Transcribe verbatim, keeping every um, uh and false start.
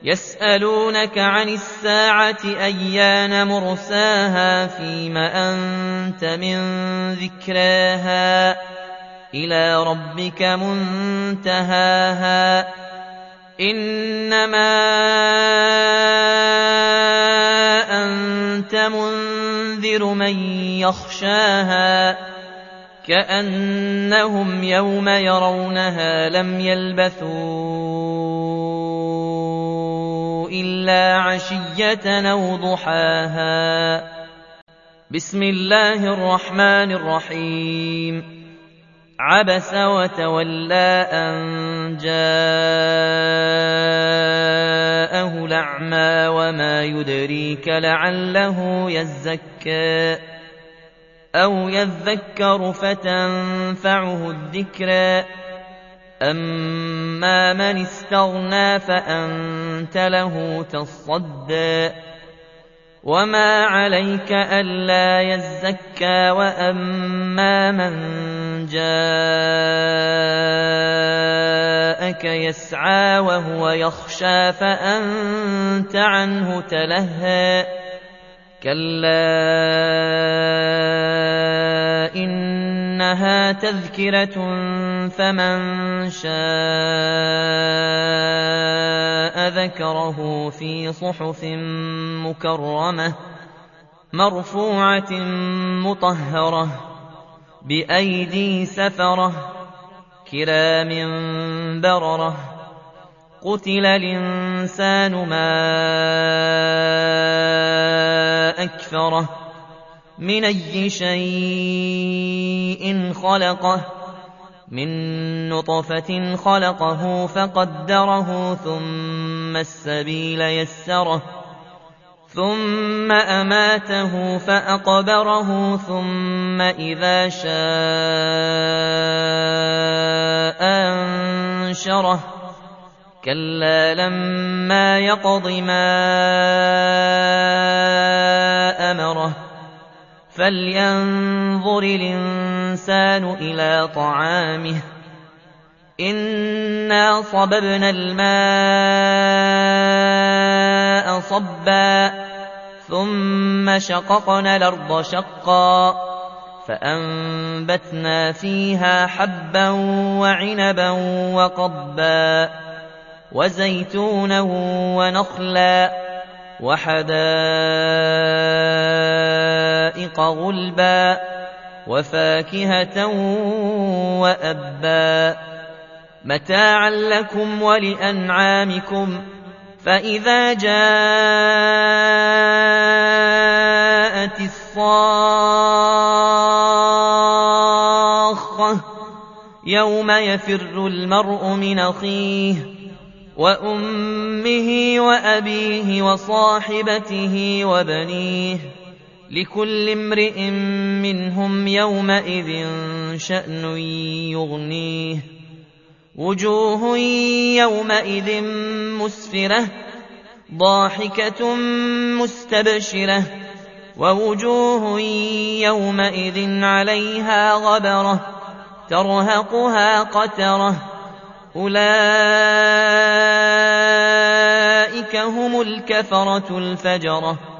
يسألونك عن الساعة أيان مرساها فيم أنت من ذكراها إلى ربك منتهاها إنما أنت منذر من يخشاها كأنهم يوم يرونها لم يلبثوا إلا عشية أو ضحاها. بسم الله الرحمن الرحيم. عبس وتولى أن جاءه الأعمى وما يدريك لعله يزكى أو يذكر فتنفعه الذكرى أما من استغنى فأنت له تصدى وما عليك ألا يزكى وأما من جاءك يسعى وهو يخشى فأنت عنه تلهى كلا إنها تذكرة فمن شاء ذكره في صحف مكرمة مرفوعة مطهرة بأيدي سفرة كرام بررة قتل الإنسان ما أكفره من أي شيء خلقه من نطفة خلقه فقدره ثم السبيل يسره ثم أماته فأقبره ثم إذا شاء أنشره كلا لما يقض ما أمره فلينظر الإنسان إلى طعامه إنا صببنا الماء صبا ثم شققنا الأرض شقا فأنبتنا فيها حبا وعنبا وقضبا وزيتونا ونخلا وحدائق غلبا وفاكهة وأبا متاعا لكم ولأنعامكم فإذا جاءت الصاخة يوم يفر المرء من أخيه وأمه وأبيه وصاحبته وبنيه لكل امرئ منهم يومئذ شأن يغنيه وجوه يومئذ مسفرة ضاحكة مستبشرة ووجوه يومئذ عليها غبرة ترهقها قترة أولئك هم الكفرة الفجرة